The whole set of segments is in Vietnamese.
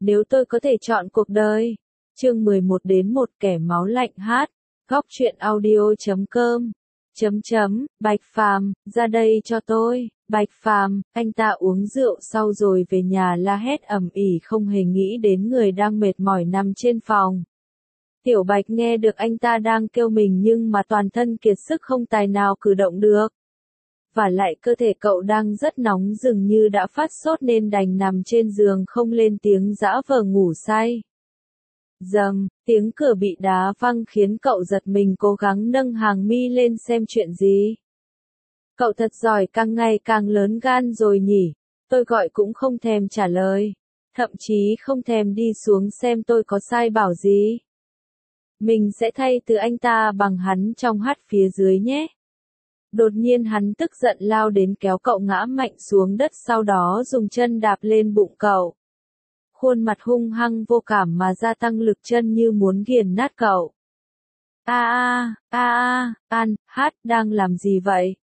Nếu tôi có thể chọn cuộc đời. Chương 11 đến 1 kẻ máu lạnh hát. Góc truyện audio.com. Bạch Phàm, ra đây cho tôi. Bạch Phàm, anh ta uống rượu sau rồi về nhà la hét ầm ĩ không hề nghĩ đến người đang mệt mỏi nằm trên phòng. Tiểu Bạch nghe được anh ta đang kêu mình nhưng mà toàn thân kiệt sức không tài nào cử động được. Và lại cơ thể cậu đang rất nóng dường như đã phát sốt nên đành nằm trên giường không lên tiếng dã vờ ngủ say. Dầm, tiếng cửa bị đá văng khiến cậu giật mình cố gắng nâng hàng mi lên xem chuyện gì. Cậu thật giỏi, càng ngày càng lớn gan rồi nhỉ, tôi gọi cũng không thèm trả lời. Thậm chí không thèm đi xuống xem tôi có sai bảo gì. Mình sẽ thay từ anh ta bằng hắn trong hát phía dưới nhé. Đột nhiên hắn tức giận lao đến kéo cậu ngã mạnh xuống đất, sau đó dùng chân đạp lên bụng cậu. Khuôn mặt hung hăng vô cảm mà gia tăng lực chân như muốn nghiền nát cậu. An, hát đang làm gì vậy?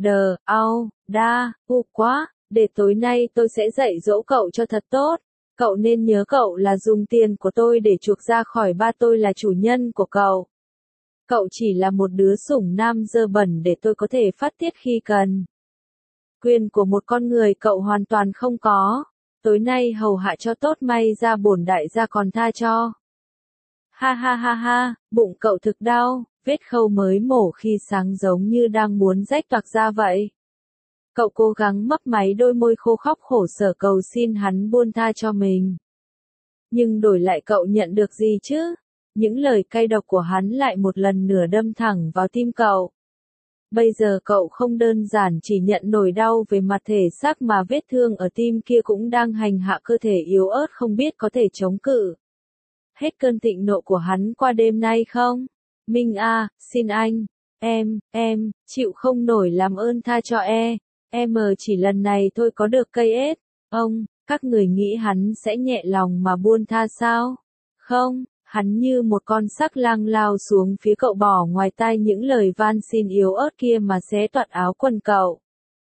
Quá, để tối nay tôi sẽ dạy dỗ cậu cho thật tốt. Cậu nên nhớ cậu là dùng tiền của tôi để chuộc ra khỏi ba, tôi là chủ nhân của cậu. Cậu chỉ là một đứa sủng nam dơ bẩn để tôi có thể phát tiết khi cần. Quyền của một con người cậu hoàn toàn không có. Tối nay hầu hạ cho tốt, may ra bổn đại gia còn tha cho. Ha, bụng cậu thực đau, vết khâu mới mổ khi sáng giống như đang muốn rách toạc ra vậy. Cậu cố gắng mấp máy đôi môi khô khóc khổ sở cầu xin hắn buông tha cho mình. Nhưng đổi lại cậu nhận được gì chứ? Những lời cay độc của hắn lại một lần nữa đâm thẳng vào tim cậu. Bây giờ cậu không đơn giản chỉ nhận nỗi đau về mặt thể xác mà vết thương ở tim kia cũng đang hành hạ cơ thể yếu ớt không biết có thể chống cự. Hết cơn thịnh nộ của hắn qua đêm nay không? Minh à, xin anh, em, chịu không nổi, làm ơn tha cho em chỉ lần này thôi có được cây ết. Các người nghĩ hắn sẽ nhẹ lòng mà buông tha sao? Không. Hắn như một con sắc lang lao xuống phía cậu, bỏ ngoài tai những lời van xin yếu ớt kia mà xé toạc áo quần cậu.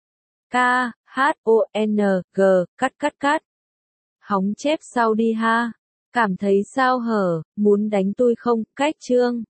K-H-O-N-G, cắt. Hóng chép sau đi ha. Cảm thấy sao hở, muốn đánh tôi không? Cách chương.